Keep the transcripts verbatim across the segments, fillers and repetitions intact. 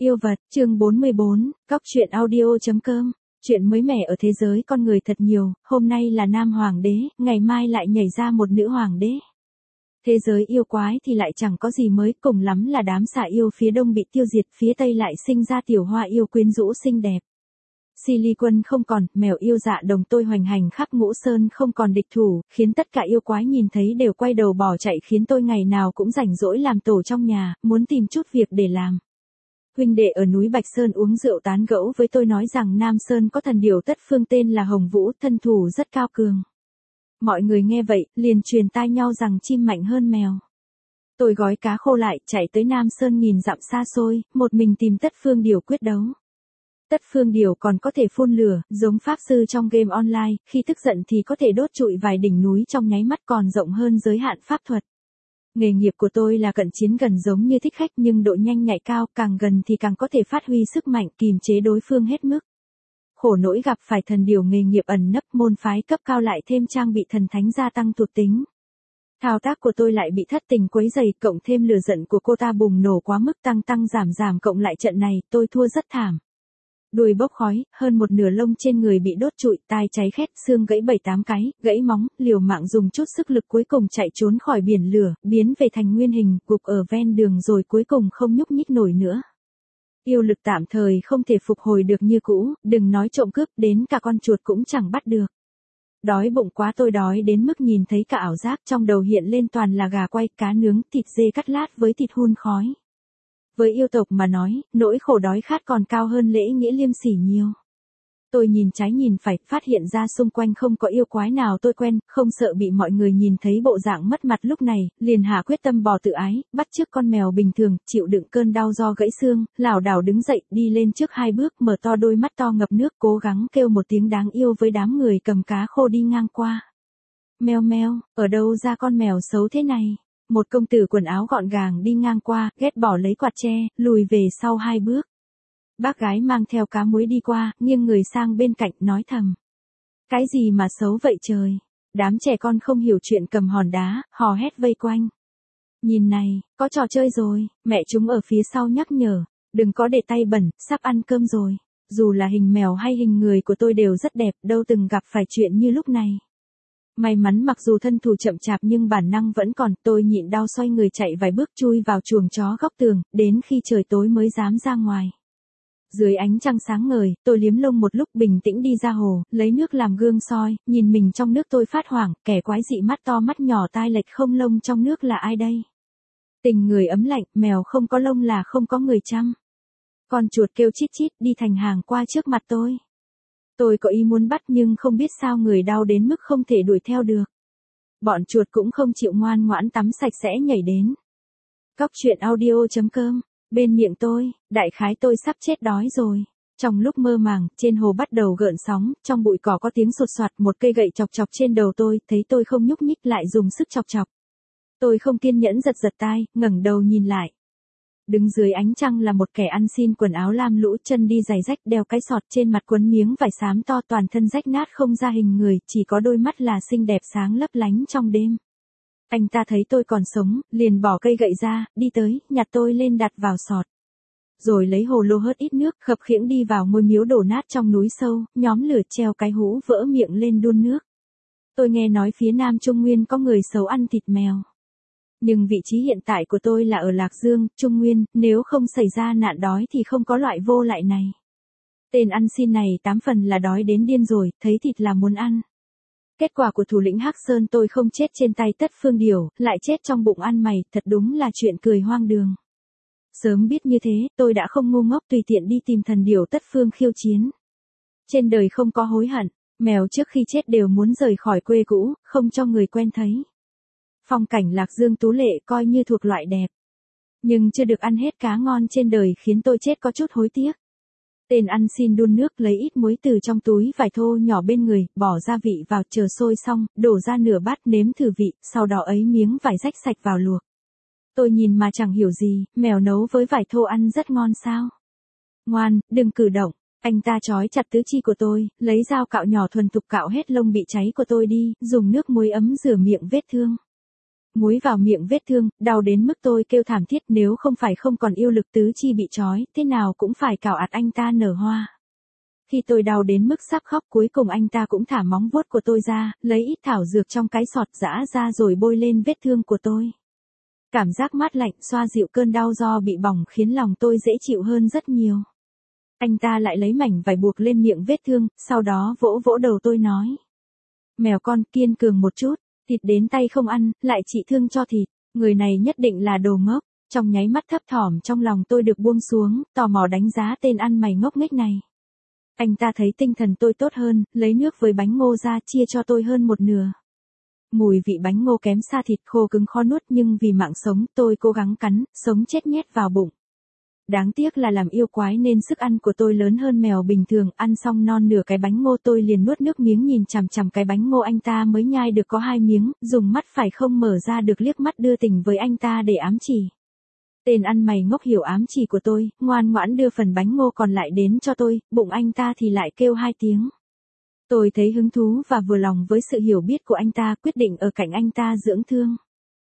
Yêu vật, chương bốn mươi bốn, Cóc truyện audio.com. Chuyện mới mẻ ở thế giới con người thật nhiều, hôm nay là nam hoàng đế, ngày mai lại nhảy ra một nữ hoàng đế. Thế giới yêu quái thì lại chẳng có gì mới, cùng lắm là đám xà yêu phía đông bị tiêu diệt, phía tây lại sinh ra tiểu hoa yêu quyến rũ xinh đẹp. Silly quân không còn, mèo yêu dạ đồng tôi hoành hành khắp Ngũ Sơn không còn địch thủ, khiến tất cả yêu quái nhìn thấy đều quay đầu bỏ chạy, khiến tôi ngày nào cũng rảnh rỗi làm tổ trong nhà, muốn tìm chút việc để làm. Huynh đệ ở núi Bạch Sơn uống rượu tán gẫu với tôi nói rằng Nam Sơn có thần điểu tất phương tên là Hồng Vũ, thân thủ rất cao cường. Mọi người nghe vậy, liền truyền tai nhau rằng chim mạnh hơn mèo. Tôi gói cá khô lại, chạy tới Nam Sơn nghìn dặm xa xôi, một mình tìm tất phương điểu quyết đấu. Tất phương điểu còn có thể phun lửa, giống pháp sư trong game online, khi tức giận thì có thể đốt trụi vài đỉnh núi trong nháy mắt, còn rộng hơn giới hạn pháp thuật. Nghề nghiệp của tôi là cận chiến gần giống như thích khách, nhưng độ nhanh nhạy cao, càng gần thì càng có thể phát huy sức mạnh, kìm chế đối phương hết mức. Khổ nỗi gặp phải thần điểu nghề nghiệp ẩn nấp, môn phái cấp cao lại thêm trang bị thần thánh gia tăng thuộc tính. Thao tác của tôi lại bị thất tình quấy rầy, cộng thêm lửa giận của cô ta bùng nổ quá mức, tăng tăng giảm giảm cộng lại trận này, tôi thua rất thảm. Đuôi bốc khói, hơn một nửa lông trên người bị đốt trụi, tai cháy khét, xương gãy bảy tám cái, gãy móng, liều mạng dùng chút sức lực cuối cùng chạy trốn khỏi biển lửa, biến về thành nguyên hình, gục ở ven đường rồi cuối cùng không nhúc nhích nổi nữa. Yêu lực tạm thời không thể phục hồi được như cũ, đừng nói trộm cướp, đến cả con chuột cũng chẳng bắt được. Đói bụng quá, tôi đói đến mức nhìn thấy cả ảo giác, trong đầu hiện lên toàn là gà quay, cá nướng, thịt dê cắt lát với thịt hun khói. Với yêu tộc mà nói, nỗi khổ đói khát còn cao hơn lễ nghĩa liêm sỉ nhiều. Tôi nhìn trái nhìn phải, phát hiện ra xung quanh không có yêu quái nào tôi quen, không sợ bị mọi người nhìn thấy bộ dạng mất mặt lúc này, liền hạ quyết tâm bỏ tự ái, bắt chước con mèo bình thường, chịu đựng cơn đau do gãy xương, lảo đảo đứng dậy, đi lên trước hai bước, mở to đôi mắt to ngập nước, cố gắng kêu một tiếng đáng yêu với đám người cầm cá khô đi ngang qua. Meo meo, ở đâu ra con mèo xấu thế này? Một công tử quần áo gọn gàng đi ngang qua, ghét bỏ lấy quạt tre, lùi về sau hai bước. Bác gái mang theo cá muối đi qua, nghiêng người sang bên cạnh, nói thầm. Cái gì mà xấu vậy trời? Đám trẻ con không hiểu chuyện cầm hòn đá, hò hét vây quanh. Nhìn này, có trò chơi rồi, mẹ chúng ở phía sau nhắc nhở. Đừng có để tay bẩn, sắp ăn cơm rồi. Dù là hình mèo hay hình người của tôi đều rất đẹp, đâu từng gặp phải chuyện như lúc này. May mắn mặc dù thân thủ chậm chạp nhưng bản năng vẫn còn, tôi nhịn đau xoay người chạy vài bước chui vào chuồng chó góc tường, đến khi trời tối mới dám ra ngoài. Dưới ánh trăng sáng ngời, tôi liếm lông một lúc, bình tĩnh đi ra hồ, lấy nước làm gương soi, nhìn mình trong nước tôi phát hoảng, kẻ quái dị mắt to mắt nhỏ tai lệch không lông trong nước là ai đây? Tình người ấm lạnh, mèo không có lông là không có người chăm. Con chuột kêu chít chít đi thành hàng qua trước mặt tôi. Tôi có ý muốn bắt nhưng không biết sao người đau đến mức không thể đuổi theo được. Bọn chuột cũng không chịu ngoan ngoãn tắm sạch sẽ nhảy đến. Cóc truyện audio.com. Bên miệng tôi, đại khái tôi sắp chết đói rồi. Trong lúc mơ màng, trên hồ bắt đầu gợn sóng, trong bụi cỏ có tiếng sột soạt, một cây gậy chọc chọc trên đầu tôi, thấy tôi không nhúc nhích lại dùng sức chọc chọc. Tôi không kiên nhẫn giật giật tai, ngẩng đầu nhìn lại. Đứng dưới ánh trăng là một kẻ ăn xin quần áo lam lũ, chân đi giày rách, đeo cái sọt, trên mặt quấn miếng vải xám to, toàn thân rách nát không ra hình người, chỉ có đôi mắt là xinh đẹp sáng lấp lánh trong đêm. Anh ta thấy tôi còn sống, liền bỏ cây gậy ra, đi tới, nhặt tôi lên đặt vào sọt. Rồi lấy hồ lô hớt ít nước, khập khiễng đi vào ngôi miếu đổ nát trong núi sâu, nhóm lửa treo cái hũ vỡ miệng lên đun nước. Tôi nghe nói phía Nam Trung Nguyên có người xấu ăn thịt mèo. Nhưng vị trí hiện tại của tôi là ở Lạc Dương, Trung Nguyên, nếu không xảy ra nạn đói thì không có loại vô lại này. Tên ăn xin này tám phần là đói đến điên rồi, thấy thịt là muốn ăn. Kết quả của thủ lĩnh Hắc Sơn tôi không chết trên tay tất phương điểu, lại chết trong bụng ăn mày, thật đúng là chuyện cười hoang đường. Sớm biết như thế, tôi đã không ngu ngốc tùy tiện đi tìm thần điểu tất phương khiêu chiến. Trên đời không có hối hận, mèo trước khi chết đều muốn rời khỏi quê cũ, không cho người quen thấy. Phong cảnh Lạc Dương tú lệ coi như thuộc loại đẹp. Nhưng chưa được ăn hết cá ngon trên đời khiến tôi chết có chút hối tiếc. Tên ăn xin đun nước lấy ít muối từ trong túi vải thô nhỏ bên người, bỏ gia vị vào chờ sôi xong, đổ ra nửa bát nếm thử vị, sau đó ấy miếng vải rách sạch vào luộc. Tôi nhìn mà chẳng hiểu gì, mèo nấu với vải thô ăn rất ngon sao? Ngoan, đừng cử động. Anh ta trói chặt tứ chi của tôi, lấy dao cạo nhỏ thuần thục cạo hết lông bị cháy của tôi đi, dùng nước muối ấm rửa miệng vết thương. muối vào miệng vết thương, đau đến mức tôi kêu thảm thiết, nếu không phải không còn yêu lực tứ chi bị trói, thế nào cũng phải cào ạt anh ta nở hoa. Khi tôi đau đến mức sắp khóc, cuối cùng anh ta cũng thả móng vuốt của tôi ra, lấy ít thảo dược trong cái sọt giã ra rồi bôi lên vết thương của tôi. Cảm giác mát lạnh xoa dịu cơn đau do bị bỏng khiến lòng tôi dễ chịu hơn rất nhiều. Anh ta lại lấy mảnh vải buộc lên miệng vết thương, sau đó vỗ vỗ đầu tôi nói. Mèo con kiên cường một chút, thịt đến tay không ăn, lại trị thương cho thịt, người này nhất định là đồ ngốc. Trong nháy mắt thấp thỏm trong lòng tôi được buông xuống, tò mò đánh giá tên ăn mày ngốc nghếch này. Anh ta thấy tinh thần tôi tốt hơn, lấy nước với bánh ngô ra chia cho tôi hơn một nửa. Mùi vị bánh ngô kém xa thịt khô cứng khó nuốt nhưng vì mạng sống tôi cố gắng cắn, sống chết nhét vào bụng. Đáng tiếc là làm yêu quái nên sức ăn của tôi lớn hơn mèo bình thường, ăn xong non nửa cái bánh ngô tôi liền nuốt nước miếng nhìn chằm chằm cái bánh ngô anh ta mới nhai được có hai miếng, dùng mắt phải không mở ra được liếc mắt đưa tình với anh ta để ám chỉ. Tên ăn mày ngốc hiểu ám chỉ của tôi, ngoan ngoãn đưa phần bánh ngô còn lại đến cho tôi, bụng anh ta thì lại kêu hai tiếng. Tôi thấy hứng thú và vừa lòng với sự hiểu biết của anh ta, quyết định ở cạnh anh ta dưỡng thương.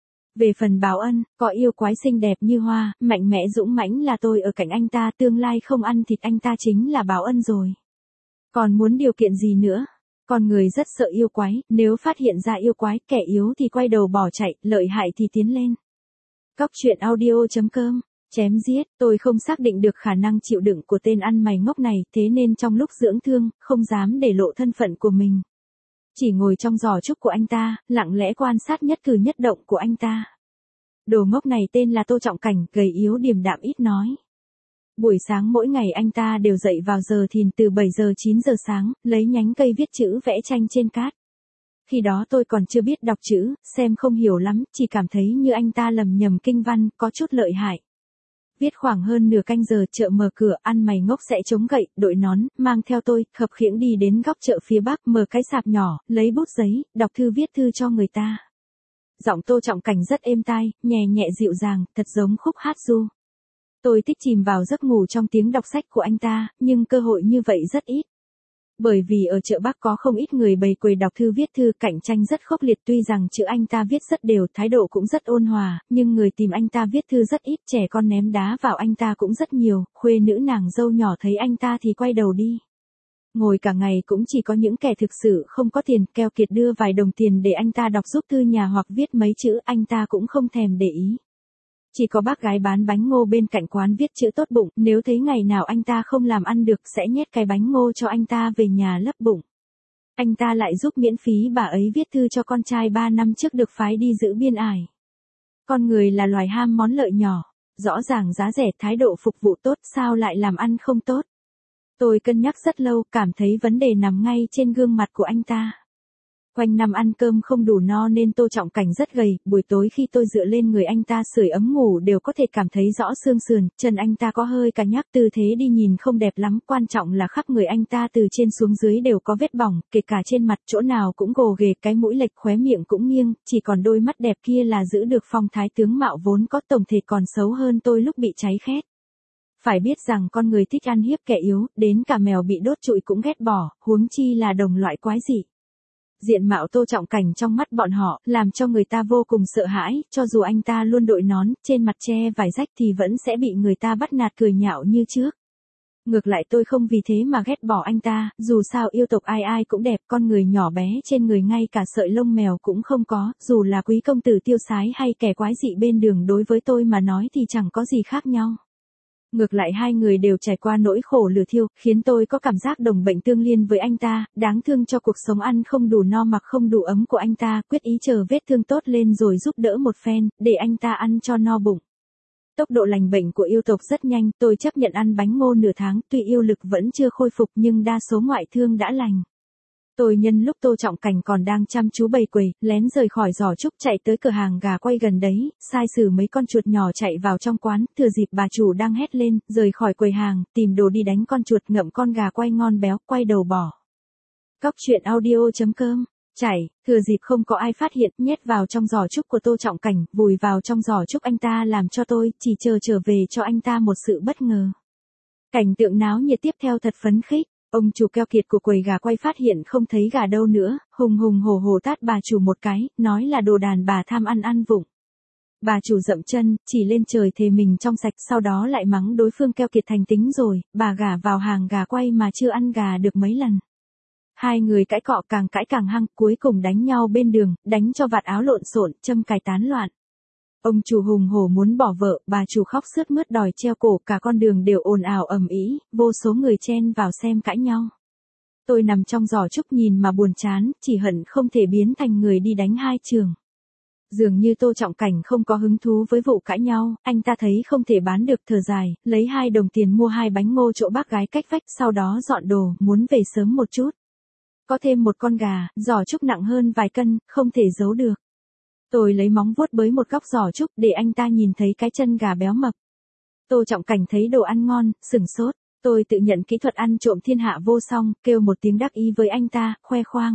Về phần báo ân, có yêu quái xinh đẹp như hoa, mạnh mẽ dũng mãnh là tôi ở cạnh anh ta, tương lai không ăn thịt anh ta chính là báo ân rồi. Còn muốn điều kiện gì nữa? Con người rất sợ yêu quái, nếu phát hiện ra yêu quái, kẻ yếu thì quay đầu bỏ chạy, lợi hại thì tiến lên. Cóc truyện audio chấm com. Chém giết, tôi không xác định được khả năng chịu đựng của tên ăn mày ngốc này, thế nên trong lúc dưỡng thương, không dám để lộ thân phận của mình. Chỉ ngồi trong giỏ trúc của anh ta, lặng lẽ quan sát nhất cử nhất động của anh ta. Đồ ngốc này tên là Tô Trọng Cảnh, gầy yếu điềm đạm ít nói. Buổi sáng mỗi ngày anh ta đều dậy vào giờ thìn từ bảy giờ chín giờ sáng, lấy nhánh cây viết chữ vẽ tranh trên cát. Khi đó tôi còn chưa biết đọc chữ, xem không hiểu lắm, chỉ cảm thấy như anh ta lầm nhầm kinh văn, có chút lợi hại. Viết khoảng hơn nửa canh giờ, chợ mở cửa, ăn mày ngốc sẽ chống gậy, đội nón, mang theo tôi, khập khiễng đi đến góc chợ phía bắc, mở cái sạp nhỏ, lấy bút giấy, đọc thư viết thư cho người ta. Giọng Tô Trọng Cảnh rất êm tai, nhẹ nhẹ dịu dàng, thật giống khúc hát ru. Tôi thích chìm vào giấc ngủ trong tiếng đọc sách của anh ta, nhưng cơ hội như vậy rất ít. Bởi vì ở chợ Bắc có không ít người bày quầy đọc thư viết thư, cạnh tranh rất khốc liệt, tuy rằng chữ anh ta viết rất đều, thái độ cũng rất ôn hòa, nhưng người tìm anh ta viết thư rất ít, trẻ con ném đá vào anh ta cũng rất nhiều, khuê nữ nàng dâu nhỏ thấy anh ta thì quay đầu đi. Ngồi cả ngày cũng chỉ có những kẻ thực sự không có tiền, keo kiệt đưa vài đồng tiền để anh ta đọc giúp thư nhà hoặc viết mấy chữ, anh ta cũng không thèm để ý. Chỉ có bác gái bán bánh ngô bên cạnh quán viết chữ tốt bụng, nếu thấy ngày nào anh ta không làm ăn được sẽ nhét cái bánh ngô cho anh ta về nhà lấp bụng. Anh ta lại giúp miễn phí bà ấy viết thư cho con trai ba năm trước được phái đi giữ biên ải. Con người là loài ham món lợi nhỏ, rõ ràng giá rẻ, thái độ phục vụ tốt, sao lại làm ăn không tốt. Tôi cân nhắc rất lâu, cảm thấy vấn đề nằm ngay trên gương mặt của anh ta. Quanh năm ăn cơm không đủ no nên Tô Trọng Cảnh rất gầy, buổi tối khi tôi dựa lên người anh ta sưởi ấm ngủ đều có thể cảm thấy rõ xương sườn, chân anh ta có hơi cà nhắc, tư thế đi nhìn không đẹp lắm, quan trọng là khắp người anh ta từ trên xuống dưới đều có vết bỏng, kể cả trên mặt chỗ nào cũng gồ ghề, cái mũi lệch, khóe miệng cũng nghiêng, chỉ còn đôi mắt đẹp kia là giữ được phong thái tướng mạo vốn có, tổng thể còn xấu hơn tôi lúc bị cháy khét. Phải biết rằng con người thích ăn hiếp kẻ yếu, đến cả mèo bị đốt trụi cũng ghét bỏ, huống chi là đồng loại quái dị. Diện mạo Tô Trọng Cảnh trong mắt bọn họ, làm cho người ta vô cùng sợ hãi, cho dù anh ta luôn đội nón, trên mặt che vài rách thì vẫn sẽ bị người ta bắt nạt cười nhạo như trước. Ngược lại tôi không vì thế mà ghét bỏ anh ta, dù sao yêu tộc ai ai cũng đẹp, con người nhỏ bé trên người ngay cả sợi lông mèo cũng không có, dù là quý công tử tiêu sái hay kẻ quái dị bên đường đối với tôi mà nói thì chẳng có gì khác nhau. Ngược lại hai người đều trải qua nỗi khổ lửa thiêu, khiến tôi có cảm giác đồng bệnh tương liên với anh ta, đáng thương cho cuộc sống ăn không đủ no mặc không đủ ấm của anh ta, quyết ý chờ vết thương tốt lên rồi giúp đỡ một phen, để anh ta ăn cho no bụng. Tốc độ lành bệnh của yêu tộc rất nhanh, tôi chấp nhận ăn bánh ngô nửa tháng, tuy yêu lực vẫn chưa khôi phục nhưng đa số ngoại thương đã lành. Tôi nhân lúc Tô Trọng Cảnh còn đang chăm chú bày quầy, lén rời khỏi giỏ trúc chạy tới cửa hàng gà quay gần đấy, sai sử mấy con chuột nhỏ chạy vào trong quán, thừa dịp bà chủ đang hét lên, rời khỏi quầy hàng, tìm đồ đi đánh con chuột, ngậm con gà quay ngon béo, quay đầu bỏ. Cóc truyện audio chấm com. Chạy, thừa dịp không có ai phát hiện, nhét vào trong giỏ trúc của Tô Trọng Cảnh, vùi vào trong giỏ trúc anh ta làm cho tôi, chỉ chờ trở về cho anh ta một sự bất ngờ. Cảnh tượng náo nhiệt tiếp theo thật phấn khích. Ông chủ keo kiệt của quầy gà quay phát hiện không thấy gà đâu nữa, hùng hùng hổ hổ tát bà chủ một cái, nói là đồ đàn bà tham ăn ăn vụng. Bà chủ dậm chân, chỉ lên trời thề mình trong sạch, sau đó lại mắng đối phương keo kiệt thành tính rồi, bà gả vào hàng gà quay mà chưa ăn gà được mấy lần. Hai người cãi cọ càng cãi càng hăng, cuối cùng đánh nhau bên đường, đánh cho vạt áo lộn xộn, châm cài tán loạn. Ông chủ hùng hổ muốn bỏ vợ, bà chủ khóc sướt mướt đòi treo cổ, cả con đường đều ồn ào ầm ĩ, vô số người chen vào xem cãi nhau. Tôi nằm trong giỏ trúc nhìn mà buồn chán, chỉ hận không thể biến thành người đi đánh hai trường. Dường như Tô Trọng Cảnh không có hứng thú với vụ cãi nhau, anh ta thấy không thể bán được thở dài, lấy hai đồng tiền mua hai bánh ngô chỗ bác gái cách vách, sau đó dọn đồ, muốn về sớm một chút. Có thêm một con gà, giỏ trúc nặng hơn vài cân, không thể giấu được. Tôi lấy móng vuốt bới một góc giỏ trúc để anh ta nhìn thấy cái chân gà béo mập. Tô Trọng Cảnh thấy đồ ăn ngon, sửng sốt. Tôi tự nhận kỹ thuật ăn trộm thiên hạ vô song, kêu một tiếng đắc ý với anh ta, khoe khoang.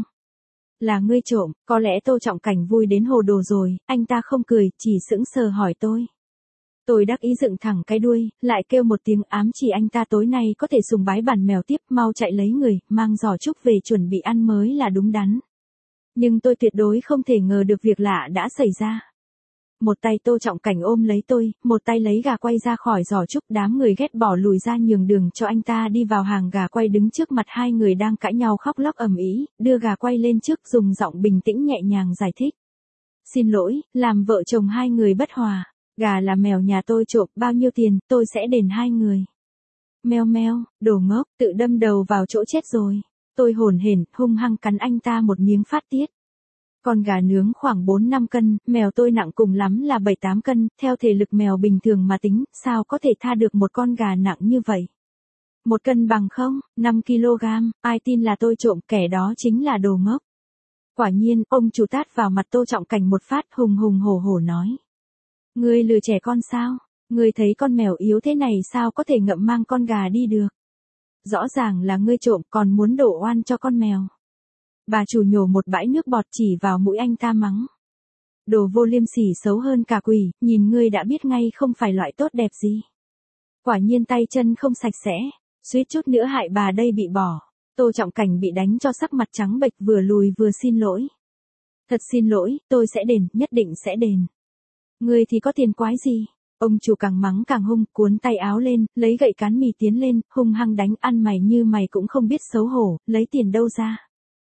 Là ngươi trộm, có lẽ Tô Trọng Cảnh vui đến hồ đồ rồi, anh ta không cười, chỉ sững sờ hỏi tôi. Tôi đắc ý dựng thẳng cái đuôi, lại kêu một tiếng ám chỉ anh ta tối nay có thể sùng bái bản mèo tiếp, mau chạy lấy người, mang giỏ trúc về chuẩn bị ăn mới là đúng đắn. Nhưng tôi tuyệt đối không thể ngờ được việc lạ đã xảy ra. Một tay Tô Trọng Cảnh ôm lấy tôi, một tay lấy gà quay ra khỏi giỏ trúc, đám người ghét bỏ lùi ra nhường đường cho anh ta đi vào hàng gà quay, đứng trước mặt hai người đang cãi nhau khóc lóc ầm ĩ, đưa gà quay lên trước dùng giọng bình tĩnh nhẹ nhàng giải thích. Xin lỗi, làm vợ chồng hai người bất hòa, gà là mèo nhà tôi trộm, bao nhiêu tiền, tôi sẽ đền hai người. Meo meo, đồ ngốc, tự đâm đầu vào chỗ chết rồi. Tôi hổn hển, hung hăng cắn anh ta một miếng phát tiết. Con gà nướng khoảng bốn năm cân, mèo tôi nặng cùng lắm là bảy tám cân, theo thể lực mèo bình thường mà tính, sao có thể tha được một con gà nặng như vậy? Một cân bằng không, năm ki lô gam, ai tin là tôi trộm, kẻ đó chính là đồ ngốc. Quả nhiên, ông chủ tát vào mặt Tô Trọng Cảnh một phát, hùng hùng hổ hổ nói. Ngươi lừa trẻ con sao? Ngươi thấy con mèo yếu thế này sao có thể ngậm mang con gà đi được? Rõ ràng là ngươi trộm, còn muốn đổ oan cho con mèo. Bà chủ nhổ một bãi nước bọt chỉ vào mũi anh ta mắng. Đồ vô liêm sỉ xấu hơn cả quỷ, nhìn ngươi đã biết ngay không phải loại tốt đẹp gì. Quả nhiên tay chân không sạch sẽ, suýt chút nữa hại bà đây bị bỏ. Tô Trọng Cảnh bị đánh cho sắc mặt trắng bệch, vừa lùi vừa xin lỗi. Thật xin lỗi, tôi sẽ đền, nhất định sẽ đền. Ngươi thì có tiền quái gì? Ông chủ càng mắng càng hung, cuốn tay áo lên, lấy gậy cán mì tiến lên, hung hăng đánh, ăn mày như mày cũng không biết xấu hổ, lấy tiền đâu ra.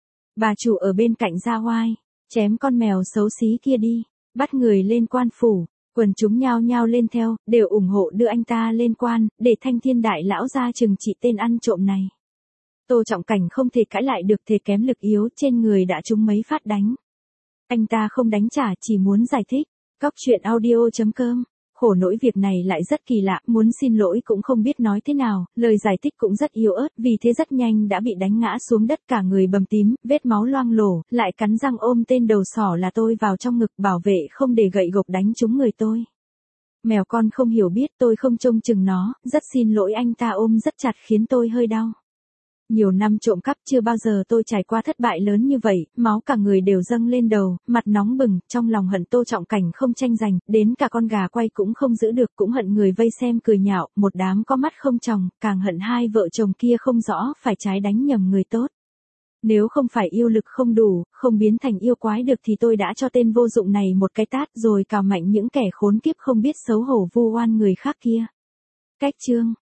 Bà chủ ở bên cạnh ra oai, chém con mèo xấu xí kia đi, bắt người lên quan phủ, quần chúng nhao nhao lên theo, đều ủng hộ đưa anh ta lên quan, để thanh thiên đại lão ra trừng trị tên ăn trộm này. Tô Trọng Cảnh không thể cãi lại được, thể kém lực yếu, trên người đã trúng mấy phát đánh. Anh ta không đánh trả, chỉ muốn giải thích. Cóc truyện audio chấm com. Khổ nỗi việc này lại rất kỳ lạ, muốn xin lỗi cũng không biết nói thế nào, lời giải thích cũng rất yếu ớt, vì thế rất nhanh đã bị đánh ngã xuống đất, cả người bầm tím, vết máu loang lổ, lại cắn răng ôm tên đầu sỏ là tôi vào trong ngực, bảo vệ không để gậy gộc đánh trúng người tôi. Mèo con không hiểu biết, tôi không trông chừng nó, rất xin lỗi, anh ta ôm rất chặt khiến tôi hơi đau. Nhiều năm trộm cắp chưa bao giờ tôi trải qua thất bại lớn như vậy, máu cả người đều dâng lên đầu, mặt nóng bừng, trong lòng hận Tô Trọng Cảnh không tranh giành, đến cả con gà quay cũng không giữ được, cũng hận người vây xem cười nhạo, một đám có mắt không tròng, càng hận hai vợ chồng kia không rõ phải trái đánh nhầm người tốt. Nếu không phải yêu lực không đủ, không biến thành yêu quái được thì tôi đã cho tên vô dụng này một cái tát rồi cào mạnh những kẻ khốn kiếp không biết xấu hổ vu oan người khác kia. Cách chương